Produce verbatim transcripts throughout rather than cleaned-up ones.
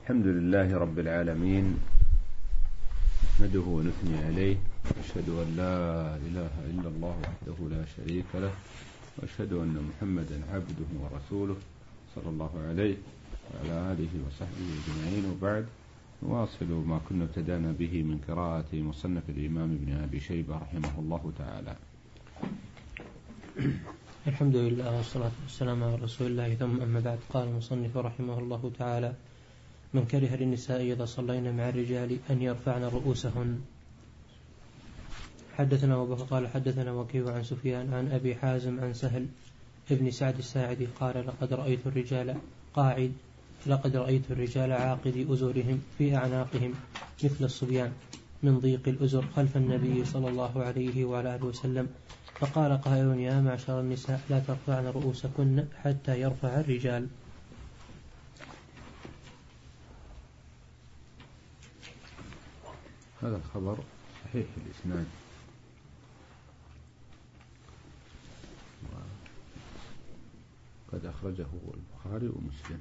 الحمد لله رب العالمين، نحمده ونثني عليه، وأشهد أن لا إله إلا الله وحده لا شريك له، وأشهد أن محمدا عبده ورسوله صلى الله عليه وعلى آله وصحبه أجمعين. وبعد، نواصل ما كنا ابتدأنا به من قراءة مصنف الإمام ابن أبي شيبة رحمه الله تعالى. الحمد لله والصلاة والسلام على رسول الله، ثم أما بعد. قال المصنف رحمه الله تعالى: من كره للنساء إذا صلين مع الرجال أن يرفعن رؤوسهن. حدثنا أبو بكر قال حدثنا وكيع عن سفيان عن أبي حازم عن سهل ابن سعد الساعدي قال: لقد رأيت الرجال قاعد لقد رأيت الرجال عاقدي أزورهم في أعناقهم مثل الصبيان من ضيق الأزر خلف النبي صلى الله عليه وعلى آله وسلم، فقال قائل: يا معشر النساء لا ترفعن رؤوسكن حتى يرفع الرجال. هذا الخبر صحيح الإسناد، قد أخرجه البخاري ومسلم.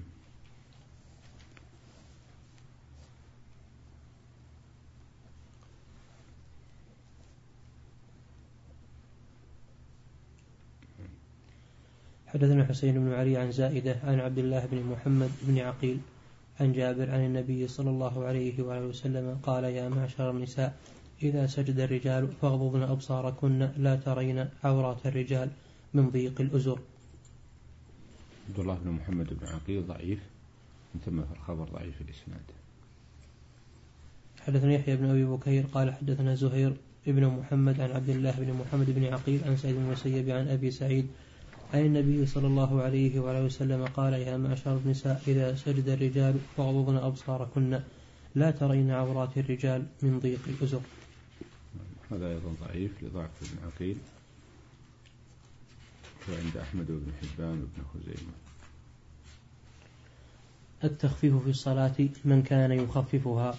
حدثنا حسين بن علي عن زائدة عن عبد الله بن محمد بن عقيل عن جابر عن النبي صلى الله عليه وآله وسلم قال: يا معشر النساء إذا سجد الرجال فاغضضن أبصاركن لا ترين عورات الرجال من ضيق الأزر. عبد الله بن محمد بن عقيل ضعيف، من ثم في الخبر ضعيف الإسناد. حدثنا يحيى بن أبي بكير قال حدثنا زهير ابن محمد عن عبد الله بن محمد بن عقيل عن سعيد بن المسيب عن أبي سعيد عن النبي صلى الله عليه وآله وسلم قال: يا معشر النساء إذا سجد الرجال فاغضضن أبصاركن لا ترين عورات الرجال من ضيق الأزر. هذا أيضا ضعيف لضعف ابن عقيل، وعند أحمد بن حبان وابن خزيمة. التخفيف في الصلاة من كان يخففها.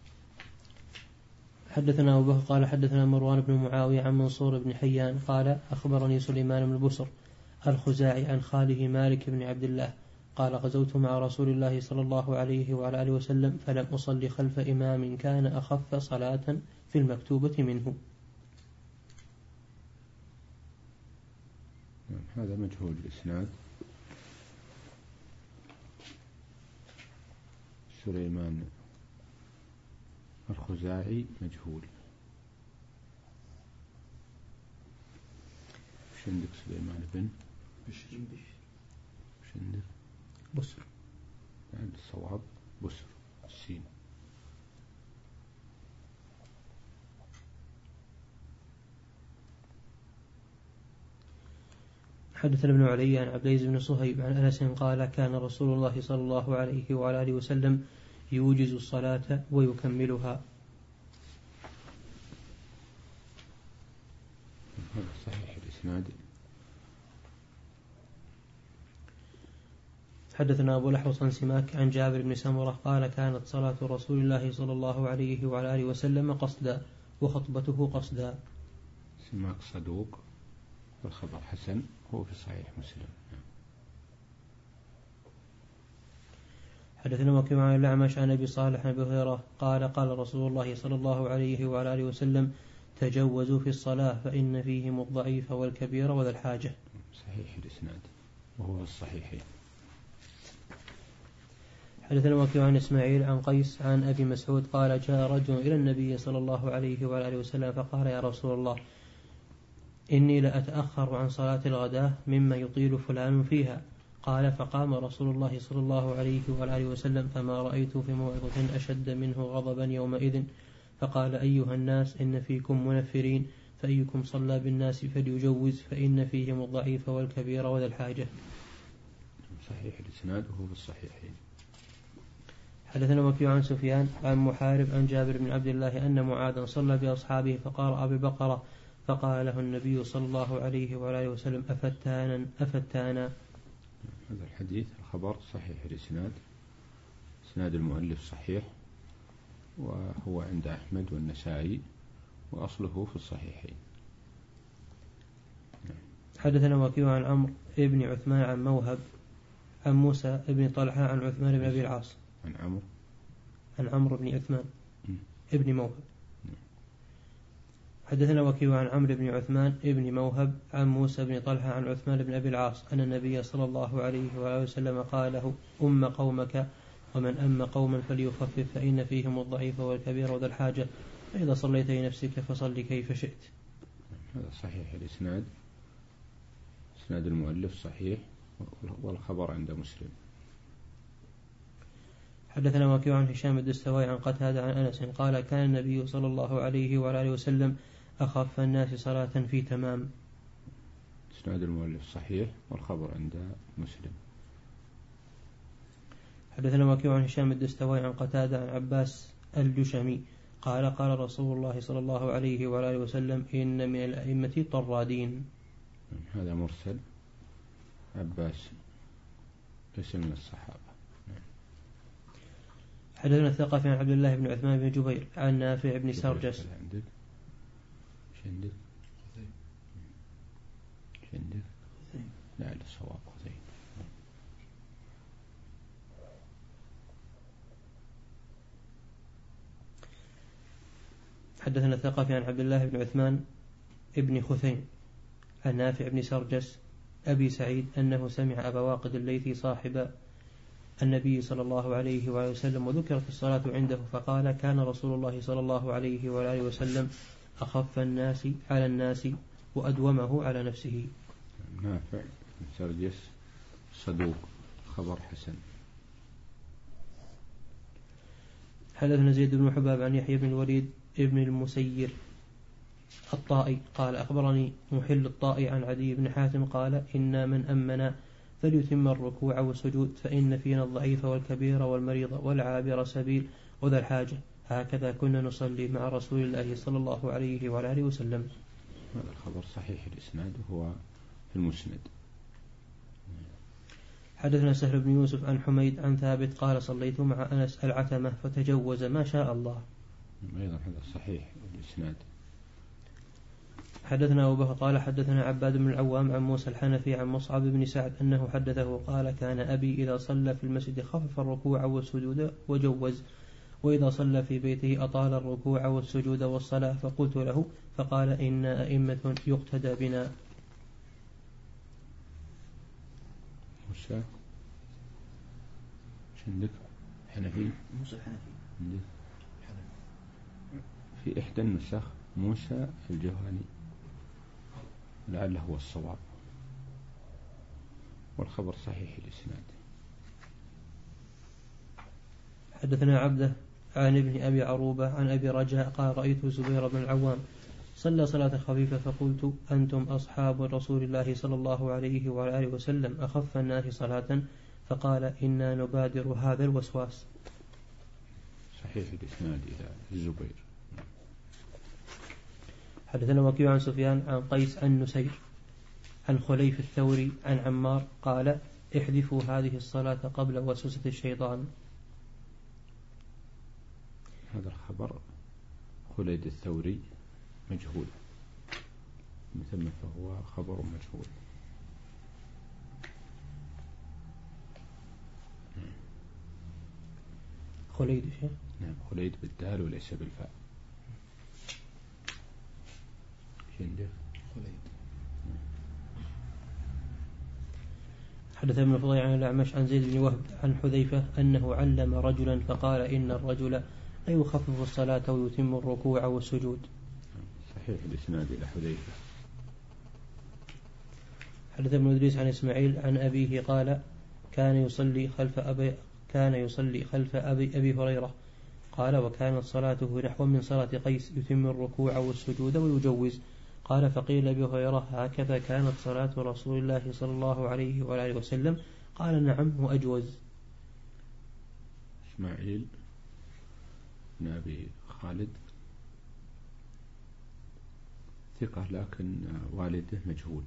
حدثنا أبو بكر قال حدثنا مروان بن معاوية عن منصور بن حيان قال: أخبرني سليمان بن البصر الخزاعي عن خاله مالك بن عبد الله قال: غزوت مع رسول الله صلى الله عليه وعلى آله وسلم فلم أصلي خلف إمام كان أخف صلاة في المكتوبة منه. هذا مجهول الإسناد. سليمان الخزاعي مجهول. شندك سليمان بن بشر شندك بصر، يعني الصواب بصر السين. حدثنا ابن علي عن عبد العزيز بن صهيب عن أنس قال: كان رسول الله صلى الله عليه وعلى آله وسلم يوجز الصلاة ويكملها. هذا صحيح الإسناد. حدثنا أبو الأحوص عن سماك عن جابر بن سمرة قال: كانت صلاة رسول الله صلى الله عليه وعلى آله وسلم قصدا وخطبته قصدا. سماك صدوق والخبر حسن، هو في صحيح مسلم. حدثنا وكيع عن الأعمش عن أبي صالح عن أبي هريرة قال: قال رسول الله صلى الله عليه وعلى آله وسلم: تجوزوا في الصلاة فإن فيهم الضعيف والكبير وذا الحاجة. صحيح الإسناد وهو في الصحيحين. حدثنا وكيع عن إسماعيل عن قيس عن أبي مسعود قال: جاء رجل إلى النبي صلى الله عليه وعلى آله وسلم فقال: يا رسول الله إني لأتأخر عن صلاة الغداء مما يطيل فلان فيها. قال: فقام رسول الله صلى الله عليه وعلى آله وسلم فما رأيت في موعظة أشد منه غضبا يومئذ، فقال: أيها الناس إن فيكم منفرين، فأيكم صلى بالناس فليجوز فإن فيهم الضعيف والكبير وذا الحاجة. صحيح الإسناد وهو في الصحيحين. حدثنا وكيع عن سفيان عن محارب عن جابر بن عبد الله أن معاذا صلى بأصحابه فقرأ بالبقرة فقال له النبي صلى الله عليه وعلى وسلم: أفتانا أفتانا. هذا الحديث الخبر صحيح الإسناد، إسناد المؤلف صحيح، وهو عند أحمد والنسائي، وأصله في الصحيحين. حدثنا وكيع عن عمرو ابن عثمان عن موهب عن موسى ابن طلحة عن عثمان بن أبي العاص عن عمرو عن عمرو بن عثمان ابن موهب. حدثنا وكيع عن عمرو بن عثمان ابن موهب عن موسى بن طلحة عن عثمان بن أبي العاص أن النبي صلى الله عليه وآله وسلم قال له أم قومك ومن أم قوما فليخفف فإن فيهم الضعيف والكبير وذا الحاجة فإذا صليت لنفسك فصل كيف شئت. هذا صحيح الإسناد، إسناد المؤلف صحيح والخبر عند مسلم. حدثنا وكيع عن هشام الدستوائي عن قتادة عن أنس قال كان النبي صلى الله عليه وآله وسلم أخف الناس صلاة في تمام. إسناد المؤلف صحيح والخبر عند مسلم. حدثنا وكيع عن هشام الدستوائي عن قتادة عن عباس الجشمي قال قال رسول الله صلى الله عليه وآله وسلم إن من الأئمة طرادين. هذا مرسل، عباس ليس من الصحابة. حدثنا الثقفي عن عبد الله بن عثمان بن جبير عن نافع بن سرجس. عندك عندك عندك لا الصواب خزين. حدثنا الثقفي عن عبد الله بن عثمان ابن خثيم عن نافع بن سرجس أبي سعيد أنه سمع أبا واقد الليثي صاحب النبي صلى الله عليه وآله وسلم وذكرت الصلاة عنده فقال كان رسول الله صلى الله عليه وآله وسلم أخف الناس على الناس وأدومه على نفسه. نافع بن سرجس صدوق، خبر حسن. حدثنا زيد بن حباب عن يحيى بن الوليد ابن المسير الطائي قال أخبرني محل الطائي عن عدي بن حاتم قال إن من أمنا فليتم الركوع والسجود فإن فينا الضعيف والكبير والمريض والعابر سبيل وذا الحاجة هكذا كنا نصلي مع رسول الله صلى الله عليه وآله وسلم. هذا الخبر صحيح الإسناد وهو في المسند. حدثنا سهل بن يوسف عن حميد عن ثابت قال صليت مع أنس العتمة فتجوز ما شاء الله. أيضا هذا صحيح الإسناد. حدثنا أبو بكر قال حدثنا عباد بن العوام عن موسى الحنفي عن مصعب بن سعد أنه حدثه قال كان أبي إذا صلى في المسجد خفف الركوع والسجود وجوز وإذا صلى في بيته أطال الركوع والسجود والصلاة فقلت له فقال إن أئمة يقتدى بنا. موسى عندك حنفي موسى الحنفي في إحدى النسخ موسى الجهني لعله هو الصواب والخبر صحيح الإسناد. حدثنا عبده عن ابن أبي عروبة عن أبي رجاء قال رأيت زبير بن العوام صلى صلاة خفيفة فقلت أنتم أصحاب رسول الله صلى الله عليه وآله وسلم أخف الناس صلاة فقال إنا نبادر هذا الوسواس. صحيح الإسناد إلى الزبير. حدثنا وكيع عن سفيان عن قيس عن نسير عن خليف الثوري عن عمار قال احذفوا هذه الصلاة قبل وسوسة الشيطان. هذا الخبر خليد الثوري مجهول مثل فهو خبر مجهول. خليد شيء نعم خليد بالدال وليس بالفاء. خليد. حدث ابن فضيل عن الأعمش عن زيد بن وهب عن حذيفة أنه علم رجلا فقال إن الرجل لا يخفف الصلاة ويتم الركوع والسجود. صحيح الإسناد إلى حذيفة. حدث ابن إدريس عن إسماعيل عن أبيه قال كان يصلي خلف أبي كان يصلي خلف أبي أبي هريرة قال وكانت صلاته نحو من صلاة قيس يتم الركوع والسجود ويجوز. قال فقيل أبي هريرة هكذا كانت صلاة رسول الله صلى الله عليه وآله وسلم قال نعم وأجوز. إسماعيل بن أبي خالد ثقة لكن والده مجهول.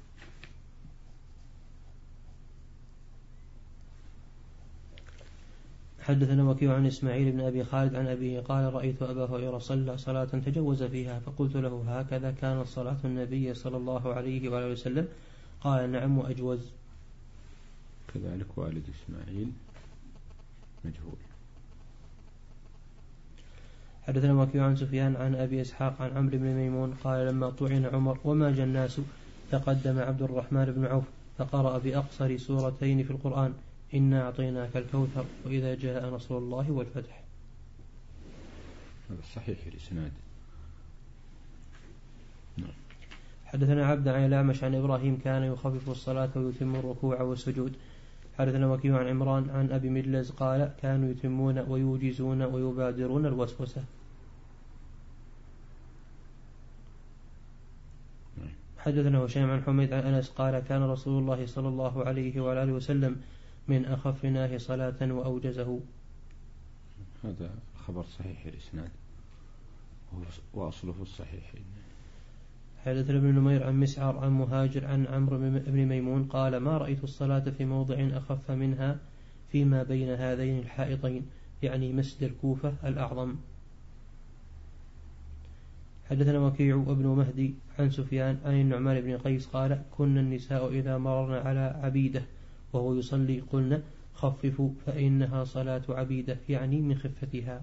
حدثنا وكيع عن إسماعيل بن أبي خالد عن أبيه قال رأيت أبا هريرة صلى صلاة تجوز فيها فقلت له هكذا كانت صلاة النبي صلى الله عليه وآله وسلم قال نعم وأجوز. كذلك والد إسماعيل مجهول. حدثنا وكيع عن سفيان عن أبي إسحاق عن عمرو بن ميمون قال لما طعن عمر وما جاء الناس تقدم عبد الرحمن بن عوف فقرأ بأقصر سورتين في القرآن إنا أعطيناك الكوثر وإذا جاء نصر الله والفتح. هذا صحيح الإسناد. حدثنا عبد عن الأعمش عن إبراهيم كان يخفف الصلاة ويتم الركوع والسجود. حدثنا وكيع عن عمران عن أبي مدلز قال كانوا يتمون ويوجزون ويبادرون الوسوسة. حدثنا هشام عن حميد عن أنس قال كان رسول الله صلى الله عليه وآله وسلم من أخفناه صلاة وأوجزه. هذا خبر صحيح الإسناد وأصله الصحيحين. حدثنا ابن نمير عن مسعر عن مهاجر عن عمرو بن ميمون قال ما رأيت الصلاة في موضع أخف منها فيما بين هذين الحائطين يعني مسجد الكوفة الأعظم. حدثنا وكيع وابن مهدي عن سفيان عن النعمان بن قيس قال كنا النساء إذا مررنا على عبيدة وهو يصلي قلنا خففوا فإنها صلاة عبيدة يعني من خفتها.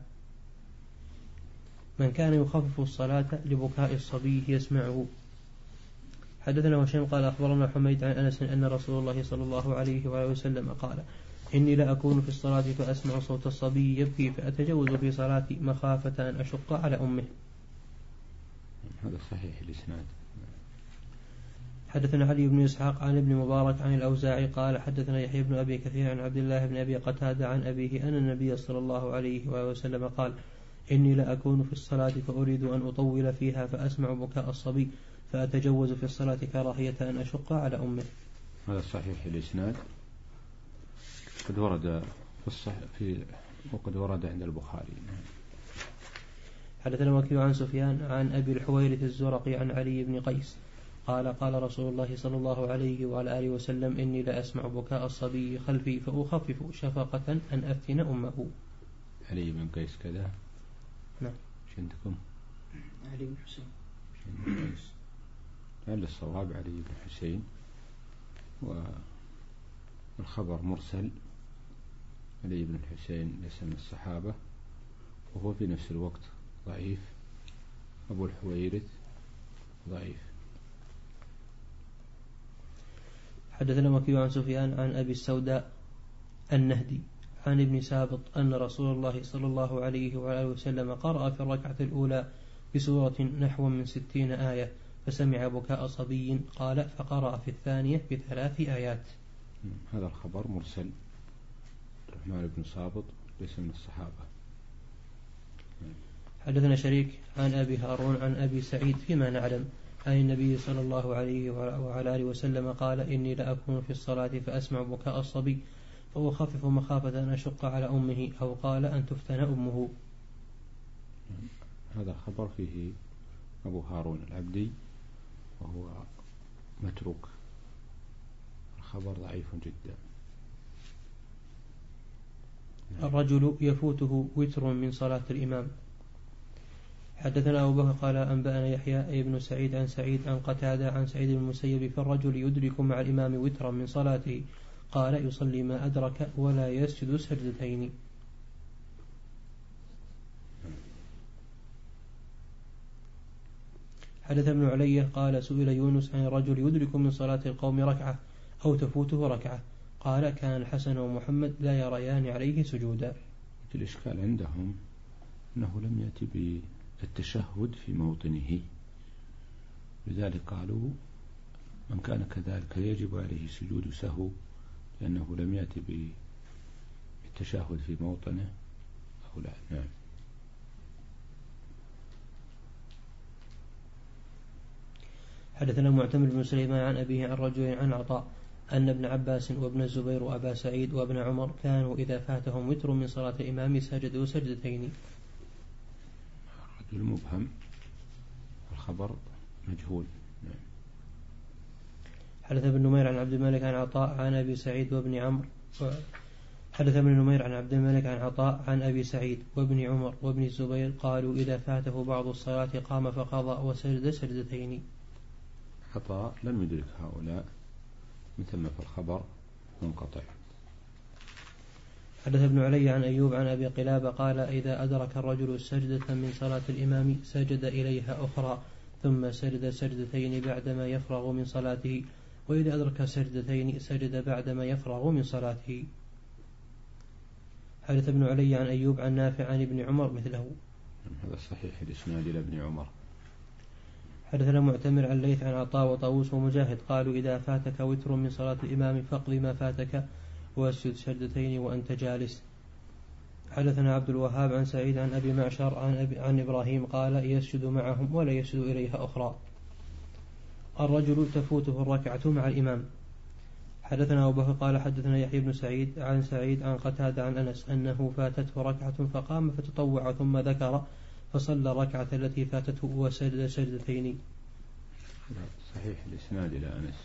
من كان يخفف الصلاة لبكاء الصبي يسمعه. حدثنا هشام قال أخبرنا حميد عن أنس أن رسول الله صلى الله عليه وآله وسلم قال إني لأكون في الصلاة فأسمع صوت الصبي يبكي فأتجوز في صلاتي مخافة أن أشق على أمه. هذا صحيح الإسناد. حدثنا علي بن إسحاق عن ابن مبارك عن الأوزاعي قال حدثنا يحيى بن أبي كثير عن عبد الله بن أبي قتادة عن أبيه أن النبي صلى الله عليه وآله وسلم قال إني لأكون في الصلاة فأريد أن أطول فيها فأسمع بكاء الصبي فأتجوز في الصلاة كراهية أن أشق على أمه. هذا صحيح الإسناد. قد ورد في الصح في وقد ورد عند البخاري. حدثنا وكيع عن سفيان عن أبي الحويرث الزرقي عن علي بن قيس قال قال رسول الله صلى الله عليه وعلى آله وسلم إني لأسمع بكاء الصبي خلفي فأخفف شفقة أن أفتن أمه. علي بن قيس كذا. نعم. ايش عندكم؟ علي بن حسين. لعل الصواب علي بن حسين والخبر مرسل. علي بن حسين ليس من الصحابة وهو في نفس الوقت ضعيف. أبو الحويرث ضعيف. حدثنا وكيع عن سفيان عن أبي السوداء النهدي عن ابن سابط أن رسول الله صلى الله عليه وآله وسلم قرأ في الركعة الأولى بسورة نحو من ستين آية فسمع بكاء صبي قال فقرأ في الثانية بثلاث آيات. هذا الخبر مرسل. الرحمن بن سابط ليس من الصحابة. حدثنا شريك عن أبي هارون عن أبي سعيد فيما نعلم عن النبي صلى الله عليه وعلى آله وسلم قال إني لأكون في الصلاة فأسمع بكاء الصبي فأخفف مخافة أن أشق على أمه أو قال أن تفتن أمه. هذا خبر فيه أبو هارون العبدي وهو متروك. الخبر ضعيف جدا. الرجل يفوته وتر من صلاة الإمام. حدثنا أبو بكر قال أنبأنا يحيى ابن سعيد عن سعيد عن قتادة عن سعيد بن المسيب فالرجل يدرك مع الإمام وترا من صلاته قال يصلي ما أدرك ولا يسجد سجدتين. حدث ابن علي قال سئل يونس عن الرجل يدرك من صلاة القوم ركعة أو تفوته ركعة قال كان الحسن ومحمد لا يريان عليه سجودا. الإشكال عندهم أنه لم يأتي بالتشهد في موطنه لذلك قالوا من كان كذلك يجب عليه سجود سهو لأنه لم يأتي بالتشهد في موطنه أو لا. نعم. حدثنا معتمر بن سليمان عن أبيه عن رجل عن عطاء أن ابن عباس وابن الزبير وأبا سعيد وابن عمر كانوا إذا فاتهم وتر من صلاة الإمام سجدوا سجدتين. الرجل مبهم الخبر مجهول. نعم. حدث ابن نمير عن عبد الملك عن عطاء عن أبي سعيد وابن عمرو حدث ابن نمير عن عبد الملك عن عطاء عن أبي سعيد وابن عمر وابن الزبير قالوا إذا فاته بعض الصلاة قام فقضى وسجد سجدتين. عطاء لم يدرك هؤلاء من ثم في الخبر منقطع. حدث ابن علي عن أيوب عن أبي قلابة قال إذا أدرك الرجل سجدة من صلاة الإمام سجد إليها أخرى ثم سجد سجدتين بعدما يفرغ من صلاته، وإذا أدرك سجدتين سجد بعدما يفرغ من صلاته. حدث ابن علي عن أيوب عن نافع عن ابن عمر مثله. هذا صحيح الإسناد إلى ابن عمر. حدثنا معتمر عن ليث عن عطاء وطاووس ومجاهد قالوا إذا فاتك وتر من صلاة الإمام فاقض ما فاتك واسجد سجدتين وأنت جالس. حدثنا عبد الوهاب عن سعيد عن أبي معشر عن, أبي عن إبراهيم قال يسجد معهم ولا يسجد إليها أخرى. الرجل تفوته الركعة مع الإمام. حدثنا أبو بكر قال حدثنا يحيى بن سعيد عن سعيد عن قتادة عن أنس أنه فاتته ركعة فقام فتطوع ثم ذكر فصلى الركعة التي فاتته وسجد سجدتين. صحيح الإسناد إلى أنس.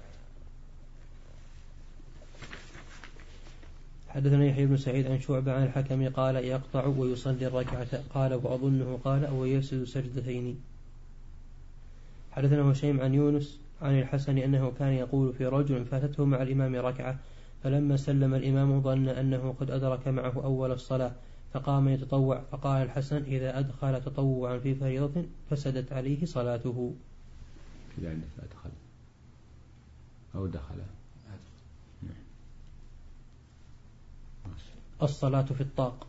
حدثنا يحيى بن سعيد عن شعبة عن الحكم قال يقطع ويصلي الركعة قال وأظنه قال ويسجد سجدتين. حدثنا هشيم عن يونس عن الحسن أنه كان يقول في رجل فاتته مع الإمام ركعة فلما سلم الإمام ظن أنه قد أدرك معه أول الصلاة فقام يتطوع فقال الحسن إذا أدخل تطوعا في فريضة فسدت عليه صلاته. يعني أدخل أو دخل الصلاة في الطاق.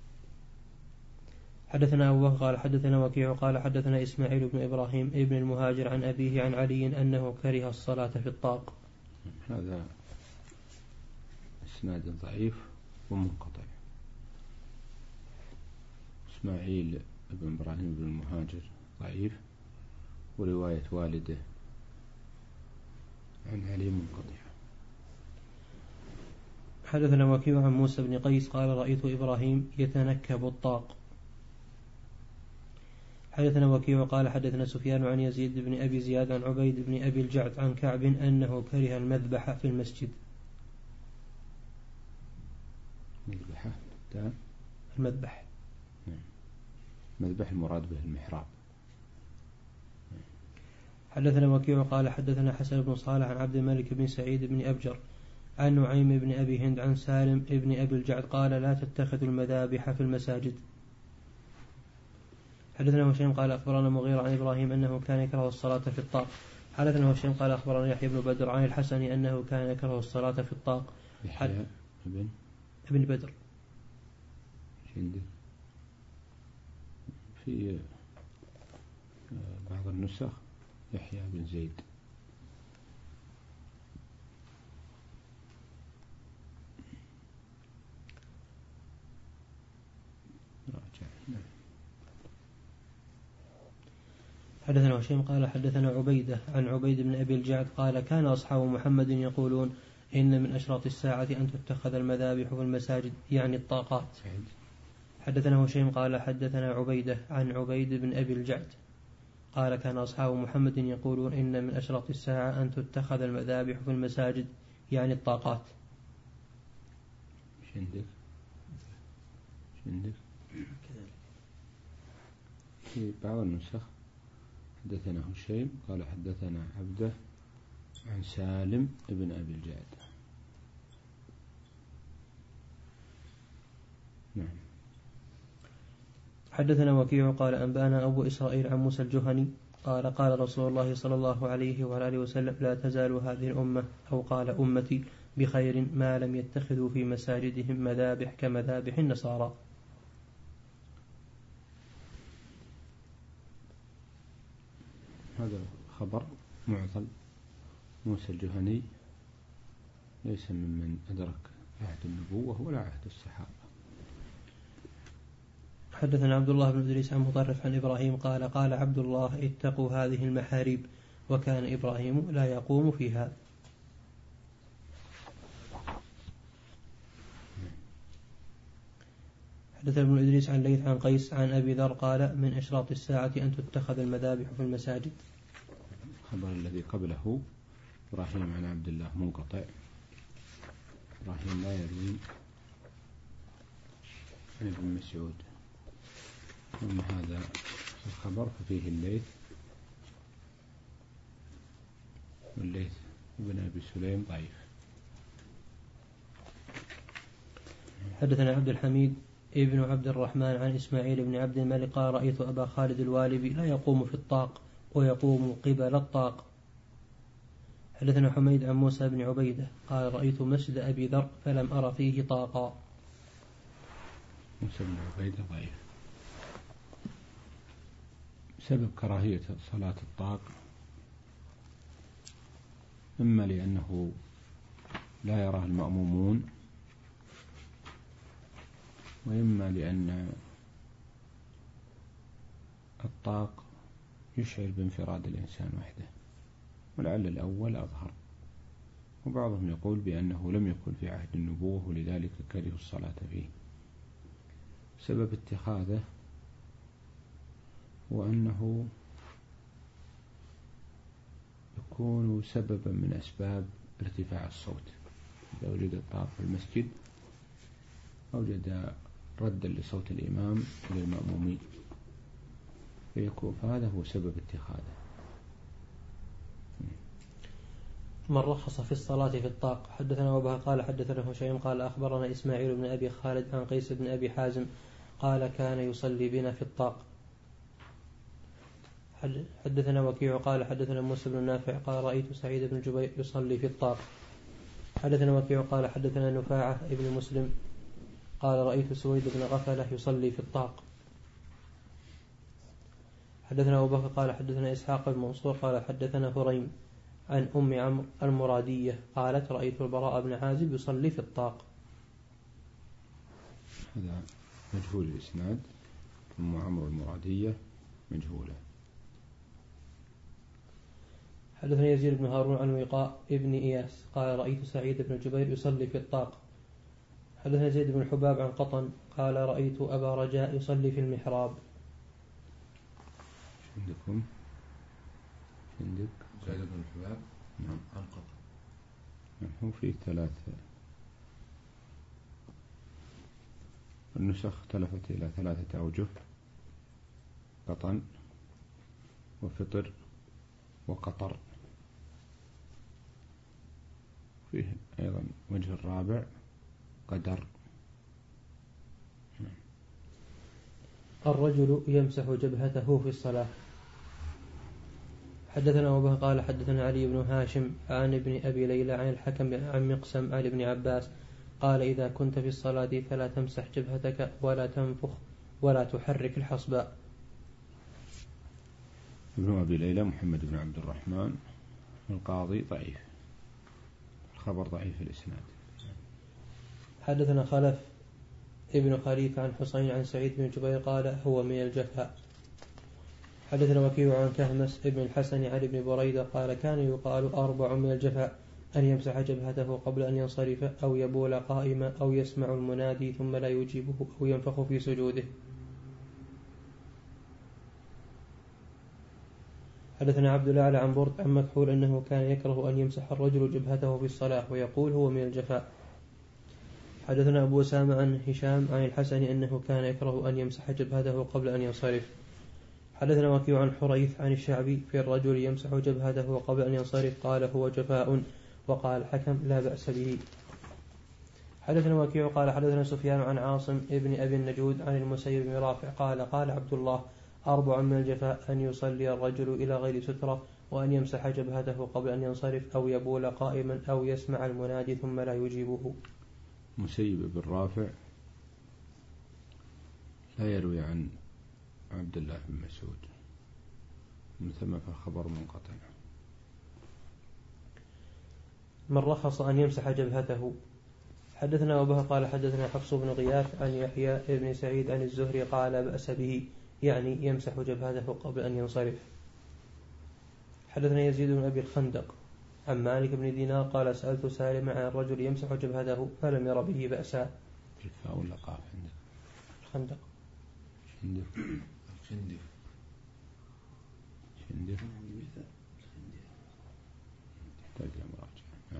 حدثنا أبو بكر قال حدثنا وكيع قال حدثنا إسماعيل بن إبراهيم ابن المهاجر عن أبيه عن علي أنه كره الصلاة في الطاق. هذا إسناد ضعيف ومنقطع. إسماعيل بن إبراهيم بن المهاجر ضعيف، ورواية والده عن علي منقطعة. حدثنا وكيع عن موسى بن قيس قال رأيت إبراهيم يتنكب الطاق. حدثنا وكيع قال حدثنا سفيان عن يزيد بن أبي زياد عن عبيد بن أبي الجعد عن كعب أنه كره المذبح في المسجد. مذبحة المذبح مذبح المراد به المحراب. حدثنا وكيع قال حدثنا حسن بن صالح عن عبد الملك بن سعيد بن أبجر عن نعيم بن أبي هند عن سالم بن أبي الجعد قال لا تتخذوا المذابح في المساجد. حدثنا هشيم قال أخبرنا مغيرة عن إبراهيم أنه كان يكره الصلاة في الطاق. حدثنا هشيم قال أخبرنا يحيى بن بدر عن الحسن أنه كان يكره الصلاة في الطاق. يحيى بن ابن بدر في بعض النسخ يحيى بن زيد. حدثنا هشيم قال حدثنا عبيدة عن عبيد بن أبي الجعد قال كان أصحاب محمد يقولون إن من أشراط الساعة أن تتخذ المذابح في المساجد يعني الطاقات. حدثنا هشيم قال حدثنا عبيدة عن عبيد بن أبي الجعد قال كان أصحاب محمد يقولون إن من أشراط الساعة أن تتخذ المذابح في المساجد يعني الطاقات. شندك شندك في بعض النسخ حدثنا هشيم قال حدثنا عبده عن سالم ابن أبي الجعد. نعم. حدثنا وكيع قال أنبأنا أبو إسرائيل عن موسى الجهني قال قال رسول الله صلى الله عليه وآله وسلم لا تزال هذه الأمة أو قال أمتي بخير ما لم يتخذوا في مساجدهم مذابح كمذابح النصارى. هذا خبر معضل. موسى الجهني ليس ممن أدرك عهد النبوة ولا عهد الصحابة. حدثنا عبد الله بن إدريس عن مطرف عن إبراهيم قال قال عبد الله اتقوا هذه المحاريب وكان إبراهيم لا يقوم فيها. حدثنا ابن إدريس عن ليث عن قيس عن أبي ذر قال من أشراط الساعة أن تتخذ المذابح في المساجد. الخبر الذي قبله إبراهيم عن عبد الله منقطع. إبراهيم لا يروي عن ابن مسعود. أما هذا الخبر ففيه الليث والليث ابن أبي سليم ضعيف. حدثنا عبد الحميد ابن عبد الرحمن عن إسماعيل بن عبد الملك قال رأيت أبا خالد الوالبي لا يقوم في الطاق ويقوم قبل الطاق. حدثنا حميد عن موسى بن عبيدة قال رأيت مسجد أبي ذر فلم أرى فيه طاقا. موسى بن عبيدة ضعيف. سبب كراهية صلاة الطاق إما لأنه لا يراه المأمومون، وإما لأن الطاق يشعر بانفراد الإنسان وحده، ولعل الأول أظهر. وبعضهم يقول بأنه لم يكن في عهد النبوة ولذلك كرهوا الصلاة فيه. سبب اتخاذه وأنه يكون سببا من أسباب ارتفاع الصوت. إذا وجد الطاق في المسجد أوجد ردا لصوت الإمام إلى المأمومين، فيكون فهذا هو سبب اتخاذه. من رخص في الصلاة في الطاق. حدثنا وبه قال حدثنا هشيم قال أخبرنا إسماعيل بن أبي خالد عن قيس بن أبي حازم قال كان يصلي بنا في الطاق. حدثنا وكيع قال حدثنا موسى بن نافع قال رأيت سعيد بن جبير يصلي في الطاق. حدثنا وكيع قال حدثنا نفاعة ابن مسلم قال رأيت سويد بن غفلة يصلي في الطاق. حدثنا أبو بكر قال حدثنا إسحاق بن منصور قال حدثنا هريم عن أم عمرو المرادية قالت رأيت البراء بن عازب يصلي في الطاق. هذا مجهول الإسناد. أم عمرو المرادية مجهولة. حدثنا يزيد بن هارون عن وقاء ابن إياس قال رأيت سعيد بن جبير يصلي في الطاق. حدثنا زيد بن حباب عن قطن قال رأيت أبا رجاء يصلي في المحراب. عندكم عندك زيد بن حباب نعم عن قطن. هو فيه ثلاثة النسخ اختلفت إلى ثلاثة أوجه: قطن وفطر وقطر. فيه أيضا وجه الرابع قدر. الرجل يمسح جبهته في الصلاة. حدثنا وبه قال حدثنا علي بن هاشم عن ابن أبي ليلى عن الحكم عن مقسم عن ابن عباس قال إذا كنت في الصلاة فلا تمسح جبهتك ولا تنفخ ولا تحرك الحصباء. ابن أبي ليلى محمد بن عبد الرحمن القاضي ضعيف، الخبر ضعيف الإسناد. حدثنا خلف ابن خليفة عن حسين عن سعيد بن جبير قال هو من الجفاء. حدثنا وكيع عن كهمس ابن الحسن عن ابن بريدة قال كان يقال أربع من الجفاء: أن يمسح جبهته قبل أن ينصرف، أو يبول قائما، أو يسمع المنادي ثم لا يجيبه، أو ينفخ في سجوده. حدثنا عبد الأعلى عن برد عن مكحول أنه كان يكره أن يمسح الرجل جبهته في الصلاة ويقول هو من الجفاء. حدثنا أبو أسامة عن هشام عن الحسن أنه كان يكره أن يمسح جبهته قبل أن ينصرف. حدثنا وكيع عن حريث عن الشعبي في الرجل يمسح جبهته قبل أن ينصرف قال هو جفاء، وقال الحكم لا بأس به. حدثنا وكيع قال حدثنا سفيان عن عاصم ابن أبي النجود عن المسيب بن رافع قال قال عبد الله أربع من الجفاء: أن يصلي الرجل إلى غير سترة، وأن يمسح جبهته قبل أن ينصرف، أو يبول قائما، أو يسمع المنادي ثم لا يجيبه. مسيب بن رافع لا يروي عن عبد الله بن مسعود، من ثم فالخبر منقطع. من رخص أن يمسح جبهته. حدثنا وبه قال حدثنا حفص بن غياث عن يحيى بن سعيد عن الزهري قال بأس به، يعني يمسح جبهته قبل أن ينصرف. حدثنا يزيد بن أبي الخندق عن مالك بن دينار قال سألت سالم عن الرجل يمسح جبهته فلم ير به بأسا. الفاء ولا قاف عندك؟ الخندق. شندف. شندف. شندف. تحتاج إلى مراجعة. نعم.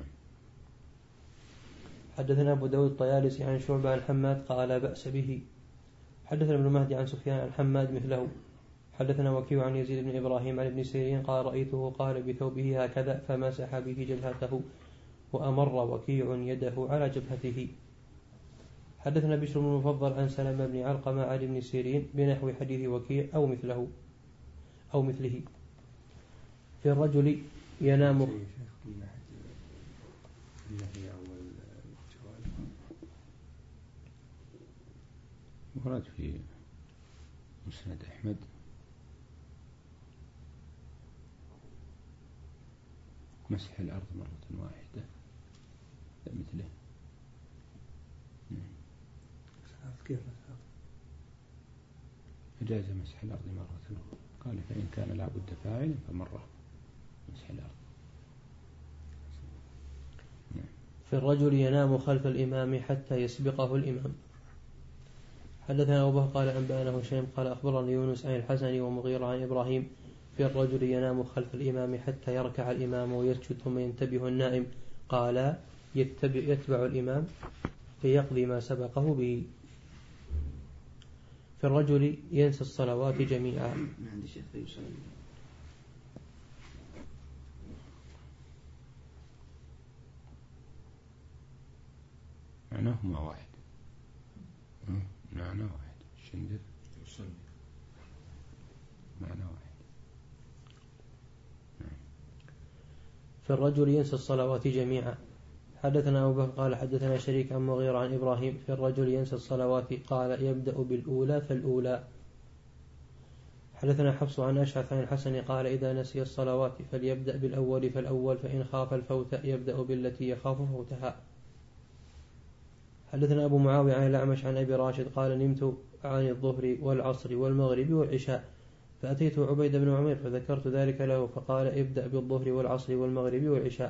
حدثنا أبو داود الطيالسي عن شعبة عن حماد قال بأس به. حدثنا ابن مهدي عن سفيان عن حماد مثله. حدثنا وكيع عن يزيد بن إبراهيم عن ابن سيرين قال رأيته قال بثوبه هكذا فمسح به جبهته، وأمر وكيع يده على جبهته. حدثنا بشر بن المفضل عن سلمة بن علقمة عن ابن سيرين بنحو حديث وكيع أو مثله أو مثله في الرجل ينام. ورد في مسند أحمد مسح الأرض مرة واحدة مثله. كيف أجاز مسح الأرض مرة أخرى، قال فإن كان لا بد فاعلا فمرة مسح الأرض. في الرجل ينام خلف الإمام حتى يسبقه الإمام. حدثنا أبو بكر قال أنبأنا هشيم قال أخبرني يونس عن الحسن ومغيرة عن إبراهيم في الرجل ينام خلف الإمام حتى يركع الإمام ويسجد ثم ينتبه النائم، قال يتبع, يتبع الإمام فيقضي ما سبقه به. في الرجل ينسى الصلوات جميعا. ما عندي شيء فيصل معناهما واحد، معنى واحد شندر معنى واحد. في الرجل ينسى الصلوات جميعا. حدثنا أبو بكر قال حدثنا شريك عن مغيرة عن إبراهيم في الرجل ينسى الصلوات قال يبدأ بالأولى فالأولى. حدثنا حفص عن أشعث عن الحسن قال إذا نسي الصلوات فليبدأ بالأول فالأول فإن خاف الفوت يبدأ بالتي يخاف فوتها. حدثنا أبو معاوية عن الأعمش عن أبي راشد قال نمت عن الظهر والعصر والمغرب والعشاء فأتيت عبيد بن عمير فذكرت ذلك له فقال ابدأ بالظهر والعصر والمغرب والعشاء.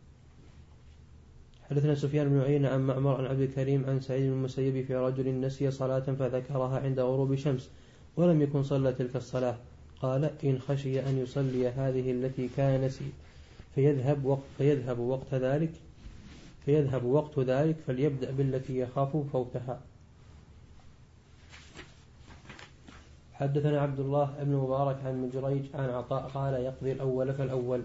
حدثنا سفيان بن عيينة عن معمر عن عبد الكريم عن سعيد بن المسيب في رجل نسي صلاة فذكرها عند غروب الشمس ولم يكن صلى تلك الصلاة، قال إن خشي أن يصلي هذه التي كان نسي فيذهب وقت, فيذهب وقت ذلك فيذهب وقت ذلك فليبدأ بالتي يخاف فوتها. حدثنا عبد الله بن مبارك عن مجريج عن عطاء قال يقضي الأول فالأول.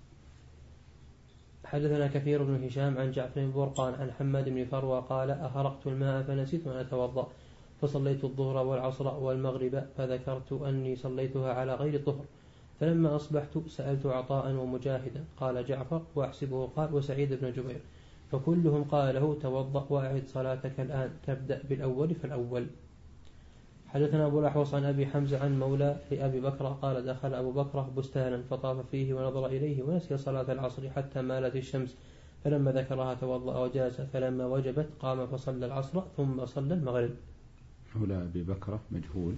حدثنا كثير بن هشام عن جعفر بن برقان عن حماد بن فروة قال أهرقت الماء فنسيت أن أتوضأ فصليت الظهر والعصر والمغرب فذكرت أني صليتها على غير الظهر، فلما أصبحت سألت عطاء ومجاهدا قال جعفر وأحسبه قال وسعيد بن جبير، فكلهم قال له توضأ وأعد صلاتك الآن تبدأ بالأول فالأول. حدثنا أبو الأحوص عن أبي حمزة عن مولى لأبي بكر قال دخل أبو بكر بستانا فطاف فيه ونظر إليه ونسي صلاة العصر حتى مالت الشمس، فلما ذكرها توضأ وجاز، فلما وجبت قام فصلى العصر ثم صلى المغرب. مولى أبي بكر مجهول.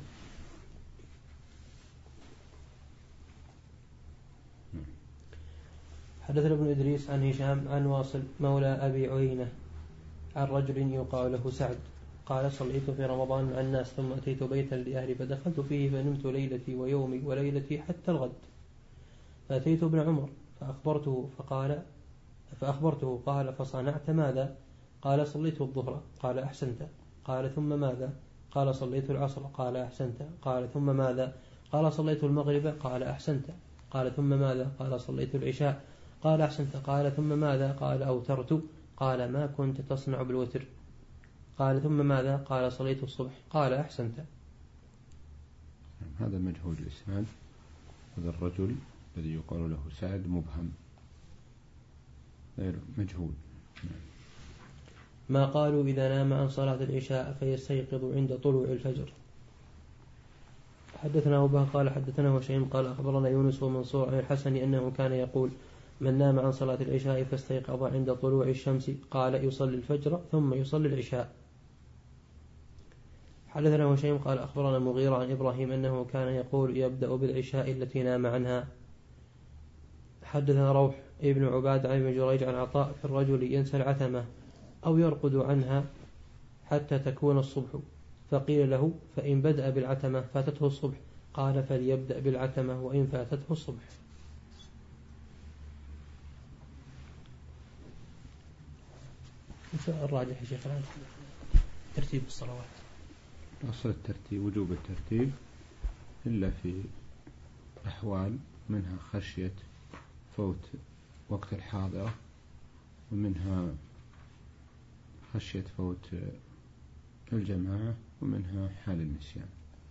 حدثنا ابن إدريس عن هشام عن واصل مولى أبي عيينة عن رجل يقال له سعد قال صليت في رمضان مع الناس ثم أتيت بيتا لأهلي فدخلت فيه فنمت ليلتي ويومي وليلتي حتى الغد، فأتيت ابن عمر فأخبرته فقال فأخبرته قال فصنعت ماذا؟ قال صليت الظهر. قال أحسنت. قال ثم ماذا؟ قال صليت العصر. قال أحسنت. قال ثم ماذا؟ قال صليت المغرب. قال أحسنت. قال ثم ماذا؟ قال صليت العشاء. قال أحسنت. قال ثم ماذا؟ قال أوترت. قال ما كنت تصنع بالوتر. قال ثم ماذا؟ قال صليت الصبح. قال أحسنت. هذا مجهول الإسناد. هذا الرجل الذي يقال له سعد مبهم غير مجهول. ما قالوا إذا نام عن صلاة العشاء فيستيقظ عند طلوع الفجر. حدثنا أبو بكر قال حدثنا هشيم قال أخبرنا يونس ومنصور عن الحسن أنه كان يقول من نام عن صلاة العشاء فاستيقظ عند طلوع الشمس قال يصلي الفجر ثم يصلي العشاء. حدثنا هشيم قال أخبرنا المغيرة عن إبراهيم أنه كان يقول يبدأ بالعشاء التي نام عنها. حدثنا روح ابن عباد عن ابن جريج عن عطاء في الرجل ينسى العتمة أو يرقد عنها حتى تكون الصبح، فقيل له فإن بدأ بالعتمة فاتته الصبح قال فليبدأ بالعتمة وإن فاتته الصبح. الراجح يا شيخ الآن ترتيب الصلوات. أصل الترتيب وجوب الترتيب إلا في أحوال منها خشية فوت وقت الحاضرة ومنها خشية فوت الجماعة ومنها حال النسيان.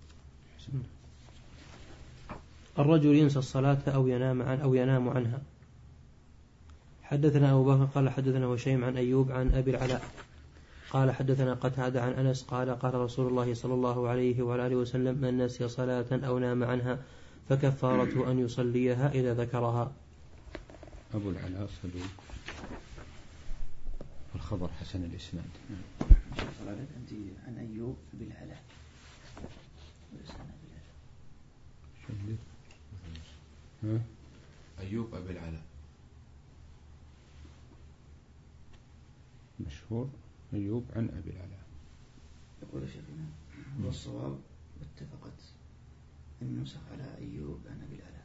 الرجل ينسى الصلاة أو ينام عن أو ينام عنها. حدثنا أبو بكر قال حدثنا هشيم عن أيوب عن أبي العلاء قال حدثنا قتادة عن أنس قال قال رسول الله صلى الله عليه وعلى آله وسلم من نسي صلاة أو نام عنها فكفارته أن يصليها إذا ذكرها. أبو العلاء صدوق الخبر حسن الإسناد. عندي عن أيوب بالعلاء ها؟ أيوب أبي العلاء مشهور أيوب عن أبي العلاء. يقول شيخنا والصواب واتفقت النسخ على أيوب عن أبي العلاء.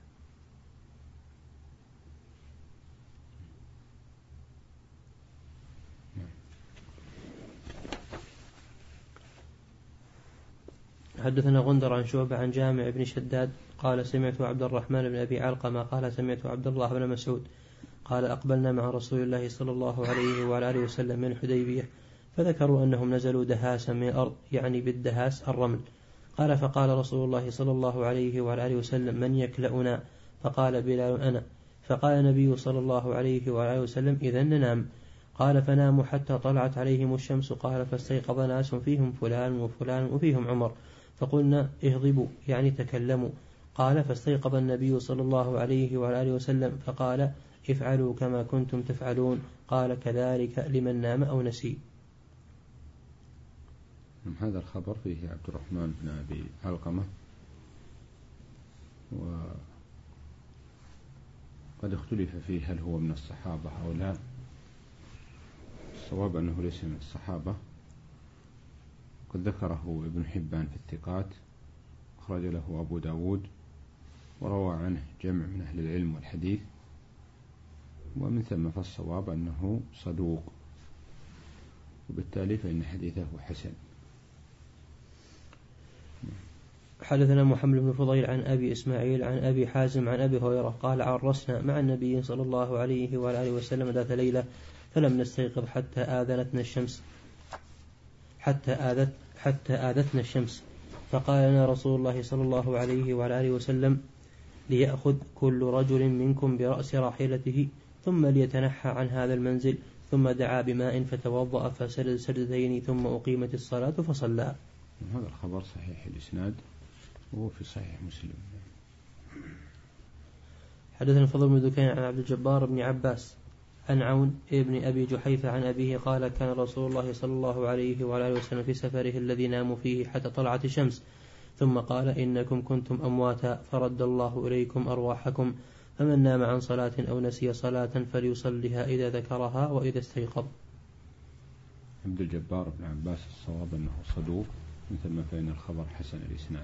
حدثنا غندر عن شعبة عن جامع بن شداد قال سمعت عبد الرحمن بن أبي علقمة قال سمعت عبد الله بن مسعود قال أقبلنا مع رسول الله صلى الله عليه وعلى آله وسلم من الحديبية فذكروا أنهم نزلوا دهاسا من الأرض يعني بالدهاس الرمل. قال فقال رسول الله صلى الله عليه وعلى آله وسلم من يكلأنا؟ فقال بلال أنا. فقال النبي صلى الله عليه وعلى آله وسلم إذن ننام. قال فناموا حتى طلعت عليهم الشمس. قال فاستيقظ ناس فيهم فلان وفلان وفيهم عمر فقلنا اهضبوا يعني تكلموا. قال فاستيقظ النبي صلى الله عليه وعلى آله وسلم فقال افعلوا كما كنتم تفعلون. قال كذلك لمن نام أو نسي. هذا الخبر فيه عبد الرحمن بن أبي علقمة وقد اختلف فيه هل هو من الصحابة أو لا. الصواب أنه ليس من الصحابة. قد ذكره ابن حبان في الثقات أخرج له أبو داود وروى عنه جمع من أهل العلم والحديث ومن ثم فالصواب أنه صدوق وبالتالي فإن حديثه حسن. حدثنا محمد بن فضيل عن أبي إسماعيل عن أبي حازم عن أبي هريرة قال عرسنا مع النبي صلى الله عليه وآله وسلم ذات ليلة فلم نستيقظ حتى آذنتنا الشمس حتى آذت حتى آذتنا الشمس فقال لنا رسول الله صلى الله عليه وعلى آله وسلم ليأخذ كل رجل منكم برأس راحلته ثم ليتنحى عن هذا المنزل ثم دعا بماء فتوضأ فسجد سجدتين ثم أقيمت الصلاة فصلى. هذا الخبر صحيح الإسناد وهو في صحيح مسلم. حدثنا الفضل بن دكين عن عبد الجبار بن عباس عن عون ابن أبي جحيفة عن أبيه قال كان رسول الله صلى الله عليه وعلى آله وسلم في سفره الذي ناموا فيه حتى طلعت الشمس ثم قال إنكم كنتم أمواتا فرد الله إليكم أرواحكم فمن نام عن صلاة أو نسي صلاة فليصلها إذا ذكرها وإذا استيقظ. عبد الجبار بن عباس الصواب أنه صدوق من ثم فإن الخبر حسن الإسناد.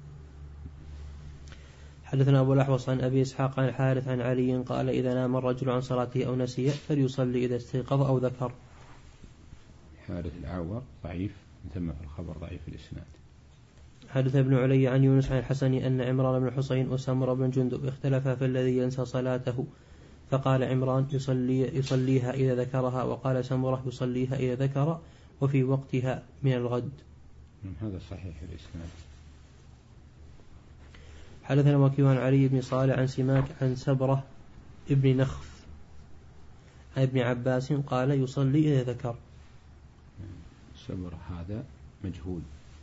حدثنا أبو الأحوص عن أبي إسحاق عن الحارث عن علي قال إذا نام الرجل عن صلاته أو نسي فليصلي إذا استيقظ أو ذكر. حارث العور ضعيف من ثم في الخبر ضعيف الإسناد. حدث ابن علي عن يونس عن الحسن أن عمران بن حسين وسمر بن جندب اختلفا في الذي ينسى صلاته فقال عمران يصلي يصليها إذا ذكرها وقال سمرة يصليها إذا ذكر وفي وقتها من الغد. هذا صحيح الإسناد. حدثنا وكيع عن علي بن صالح عن سماك عن سبرة ابن نخف عن ابن عباس قال يصلي إذا ذكر. سبرة هذا مجهول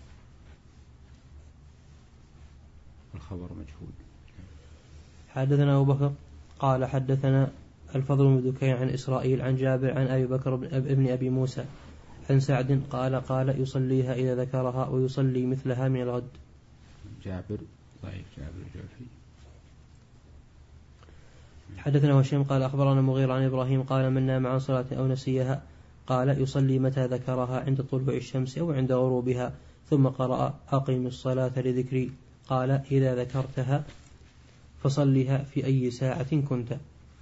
الخبر مجهول. حدثنا أبو بكر قال حدثنا الفضل بن دكين عن إسرائيل عن جابر عن أبي بكر بن أبي موسى عن سعد قال قال يصليها إذا ذكرها ويصلي مثلها من الغد. جابر ضعيف جابر الجعفي. حدثنا هشيم قال أخبرنا مغير عن إبراهيم قال من نام عن صلاة أو نسيها قال يصلي متى ذكرها عند طلوع الشمس أو عند غروبها ثم قرأ أقم الصلاة لذكري قال إذا ذكرتها فصليها في أي ساعة كنت.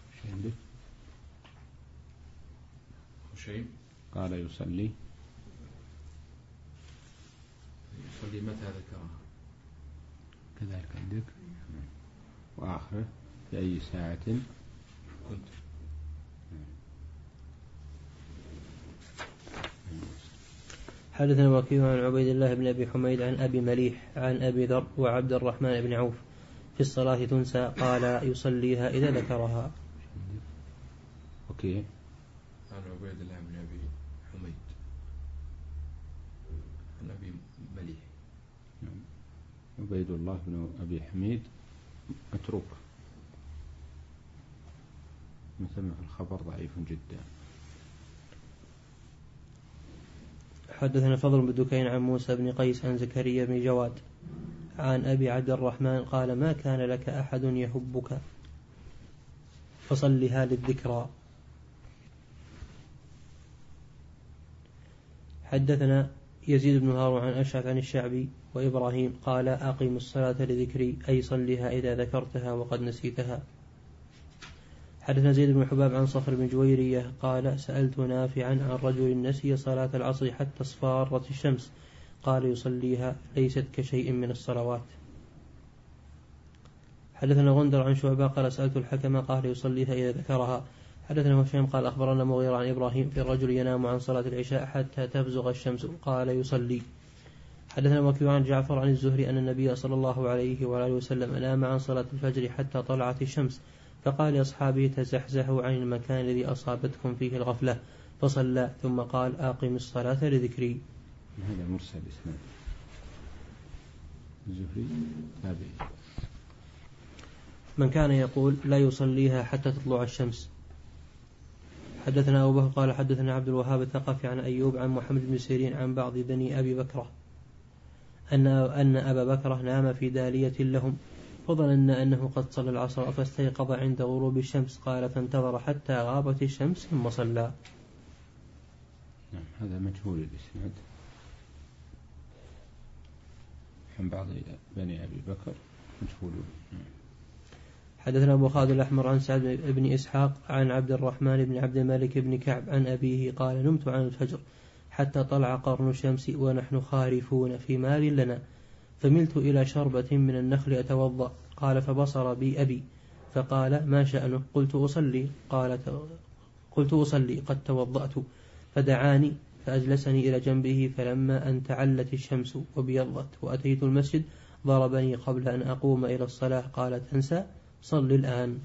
هشيم قال يصلي يصلي متى ذكرها كذلك عندك وآخره في أي ساعة كنت. حدثنا وكيع عن عبيد الله بن أبي حميد عن أبي مليح عن أبي ذر وعبد الرحمن بن عوف في الصلاة تنسى قال يصليها إذا ذكرها. أوكي. عن عبيد الله بن أبي حميد عن أبي مليح. عبيد الله بن أبي حميد متروك، مثل الخبر ضعيف جدا. حدثنا فضل بن دكين عن موسى بن قيس عن زكريا بن جواد عن أبي عبد الرحمن قال ما كان لك أحد يهبك فصلها للذكرى. حدثنا يزيد بن هارون عن أشعث عن الشعبي وإبراهيم قال أقيم الصلاة لذكري أي صلها إذا ذكرتها وقد نسيتها. حدثنا زيد بن حباب عن صخر بن جويرية قال سألت نافعا عن رجل نسي صلاة العصر حتى اصفارت الشمس قال يصليها ليست كشيء من الصلوات. حدثنا غندر عن شعبة قال سألت الحكم قال يصليها إذا ذكرها. حدثنا هشام قال أخبرنا مغيرة عن إبراهيم في الرجل ينام عن صلاة العشاء حتى تبزغ الشمس قال يصلي. حدثنا وكيع عن جعفر عن الزهري أن النبي صلى الله عليه وآله وسلم نام عن صلاة الفجر حتى طلعت الشمس فقال لأصحابه تزحزحوا عن المكان الذي أصابتكم فيه الغفلة فصلى ثم قال أقم الصلاة لذكري. هذا مرسل إسناد الزهري تابعي. من كان يقول لا يصليها حتى تطلع الشمس. حدثنا أبو بكر قال حدثنا عبد الوهاب الثقفي عن أيوب عن محمد بن سيرين عن بعض بني أبي بكرة أن أن أبا بكرة نام في دالية لهم فظن أنه قد صلى العصر فاستيقظ عند غروب الشمس قال فانتظر حتى غابت الشمس ثم صلى. نعم هذا مجهول الإسناد عن بعض بني أبي بكر مجهولون. حدثنا أبو خالد الأحمر عن سعد بن إسحاق عن عبد الرحمن بن عبد الملك بن كعب عن أبيه قال نمت عن الفجر حتى طلع قرن الشمس ونحن خارفون في مال لنا فملت إلى شربة من النخل أتوضأ قال فبصر بي أبي فقال ما شأنه قلت أصلي قال قلت أصلي قد توضأت فدعاني فأجلسني إلى جنبه فلما أن تعلت الشمس وبيضت وأتيت المسجد ضربني قبل أن أقوم إلى الصلاة قال تنسى صل الآن.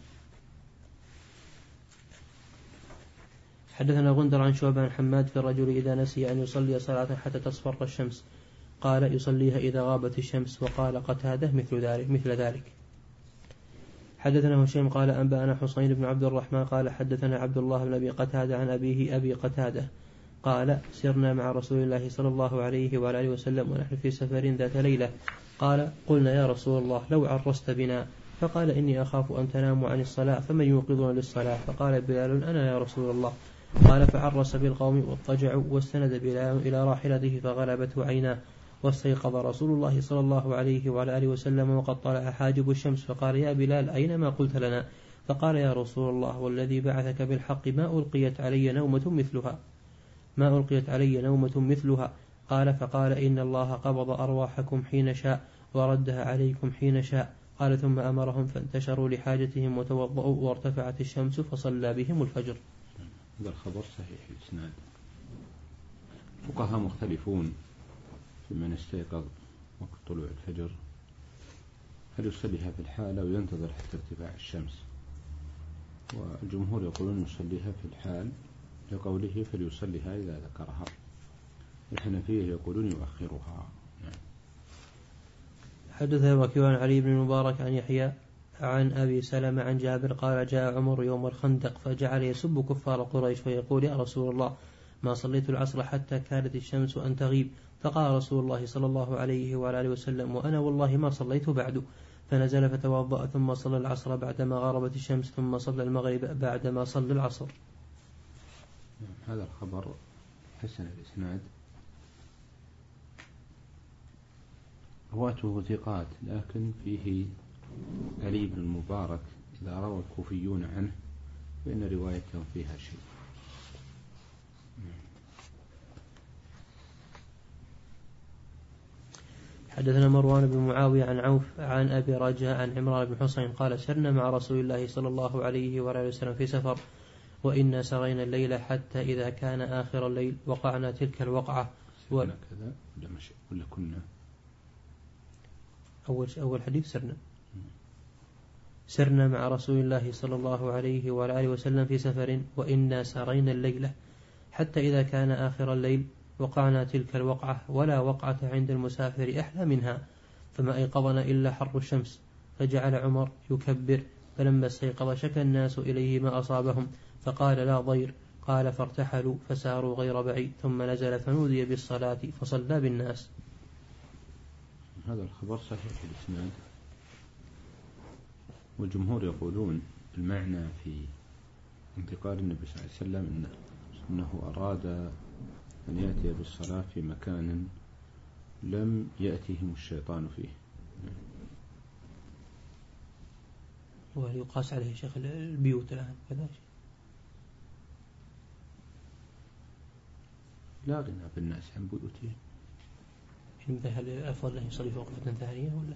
حدثنا غندر عن شعبة عن حماد في الرجل إذا نسي أن يصلي صلاة حتى تصفر الشمس قال يصليها إذا غابت الشمس وقال قتادة مثل ذلك مثل ذلك. حدثنا هشيم قال أنبأنا حسين بن عبد الرحمن قال حدثنا عبد الله بن أبي قتادة عن أبيه أبي قتادة قال سرنا مع رسول الله صلى الله عليه وآله وسلم ونحن في سفر ذات ليلة قال قلنا يا رسول الله لو عرست بنا فقال إني أخاف أن تناموا عن الصلاة فمن يوقظنا للصلاة فقال بلال أنا يا رسول الله قال فعرس بالقوم واضطجعوا واستند بلال إلى راحلته فغلبته عيناه واستيقظ رسول الله صلى الله عليه وعلى آله وسلم وقد طلع حاجب الشمس فقال يا بلال أين ما قلت لنا فقال يا رسول الله والذي بعثك بالحق ما ألقيت علي نومة مثلها ما ألقيت علي نومة مثلها قال فقال إن الله قبض أرواحكم حين شاء وردها عليكم حين شاء قال ثم أمرهم فانتشروا لحاجتهم وتوضؤوا وارتفعت الشمس فصلى بهم الفجر. هذا الخبر صحيح الإسناد. فقهاء مختلفون في من استيقظ وقت طلوع الفجر هل يصليها في الحال أو ينتظر حتى ارتفاع الشمس والجمهور يقولون يصليها في الحال لقوله فليصليها إذا ذكرها. الحنفية يقولون يؤخرها. حدث وكيع عن علي بن المبارك عن يحيى عن أبي سلمة عن جابر قال جاء عمر يوم الخندق فجعل يسب كفار قريش ويقول يا رسول الله ما صليت العصر حتى كادت الشمس أن تغيب فقال رسول الله صلى الله عليه وآله وسلم وأنا والله ما صليت بعد فنزل فتوضأ ثم صلى العصر بعدما غربت الشمس ثم صلى المغرب بعدما صلى العصر. هذا الخبر حسن الإسناد رواته ثقات لكن فيه علي بن المبارك إذا روى الكوفيون عنه فإن روايته فيها شيء. حدثنا مروان بن معاوية عن عوف عن أبي رجاء عن عمران بن حسين قال سرنا مع رسول الله صلى الله عليه وآله وسلم في سفر وإنا سرينا الليل حتى إذا كان آخر الليل وقعنا تلك الوقعة سرنا كذا ولا مش ولا كنا أول أول حديث سرنا سرنا مع رسول الله صلى الله عليه وعلى آله وسلم في سفر وإنا سرينا الليلة حتى إذا كان آخر الليل وقعنا تلك الوقعة ولا وقعة عند المسافر أحلى منها فما أيقظنا إلا حر الشمس فجعل عمر يكبر فلما استيقظ شكى الناس إليه ما أصابهم فقال لا ضير قال فارتحلوا فساروا غير بعيد ثم نزل فنودي بالصلاة فصلى بالناس. هذا الخبر صحيح الإسناد والجمهور يقولون المعنى في انتقال النبي صلى الله عليه وسلم إنه, إنه أراد أن يأتي بالصلاة في مكان لم يأتيهم الشيطان فيه. وهل يقاس عليه شيخ البيوت الآن كذا؟ لا غنى بالناس عن بيوتهم. هل الأفضل أن يصلي في وقفة ثانية ولا؟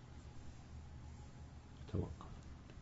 توقف.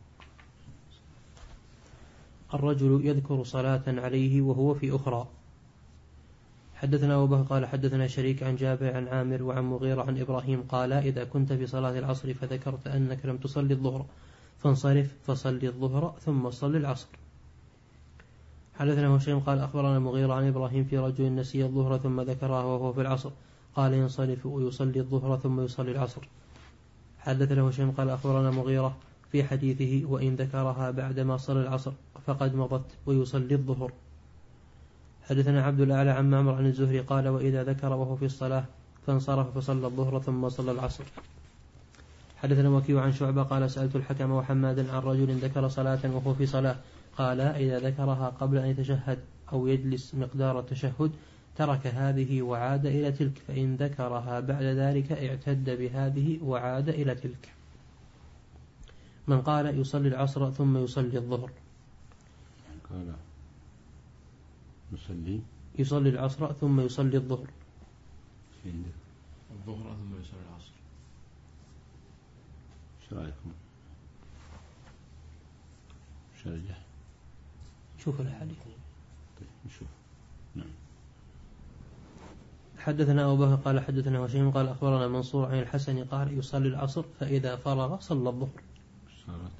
الرجل يذكر صلاة عليه وهو في أخرى. حدثنا أبو بكر قال حدثنا شريك عن جابر عن عامر وعن مغيرة عن إبراهيم قال إذا كنت في صلاة العصر فذكرت أنك لم تصلي الظهر فانصرف فصلي الظهر ثم صلي العصر. حدثنا هشيم قال أخبرنا مغيرة عن إبراهيم في رجل نسي الظهر ثم ذكرها وهو في العصر قال ينصرف ويصلي الظهر ثم يصلي العصر. حدثنا هشيم قال أخبرنا مغيرة في حديثه وإن ذكرها بعدما صلى العصر فقد مضت ويصلي الظهر. حدثنا عبد الأعلى عن معمر عن الزهري قال وإذا ذكر وهو في الصلاة فانصرف فصلى الظهر ثم صلى العصر. حدثنا وكيع عن شعبة قال سألت الحكم وحمادا عن رجل ذكر صلاة وهو في صلاة قال إذا ذكرها قبل أن يتشهد أو يجلس مقدار التشهد ترك هذه وعاد إلى تلك فإن ذكرها بعد ذلك اعتد بهذه وعاد إلى تلك. من قال يصلي العصر ثم يصلي الظهر قال يصلي يصلي العصر ثم يصلي الظهر الظهر ثم يصلي العصر. ايش رايكم؟ شرجح شوف الحديث. طيب نشوف. نعم. حدثنا أبو بكر قال حدثنا هشيم قال أخبرنا منصور عن الحسن قال يصلي العصر فإذا فرغ صلى الظهر. صارت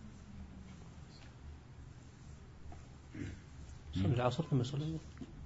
صلى العصر ثم صلى الظهر.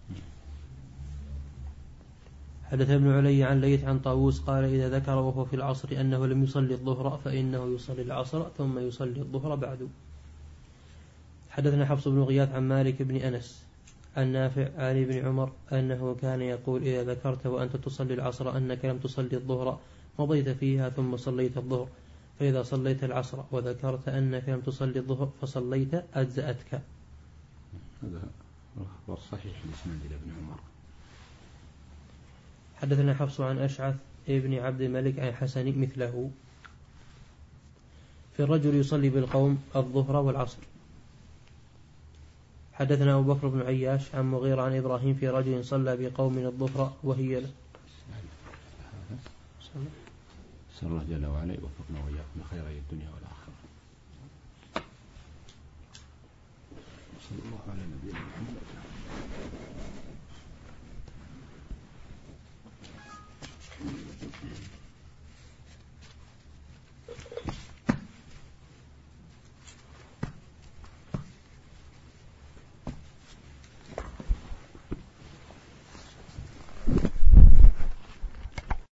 حدث ابن علي عن ليث عن طاووس قال إذا ذكر وهو في العصر أنه لم يصلي الظهر فإنه يصلي العصر ثم يصلي الظهر بعد. حدثنا حفص بن غياث عن مالك بن أنس عن نافع عن ابن عمر أنه كان يقول إذا ذكرت وأنت تصلي العصر أنك لم تصلي الظهر مضيت فيها ثم صليت الظهر فإذا صليت العصر وذكرت أنك لم تصلي الظهر فصليت أجزأتك. هذا الخبر صحيح الإسناد إلى ابن عمر. حدثنا حفص عن أشعث ابن عبد الملك عن حسن مثله في الرجل يصلي بالقوم الظهر والعصر. حدثنا أبو بكر بن عياش عن مغيرة عن إبراهيم في رجل صلى بقوم الظهر وهي له. نسأل الله جل وعلا يوفقنا وإياكم لخيري الدنيا والآخرة. صلى الله على نبينا محمد.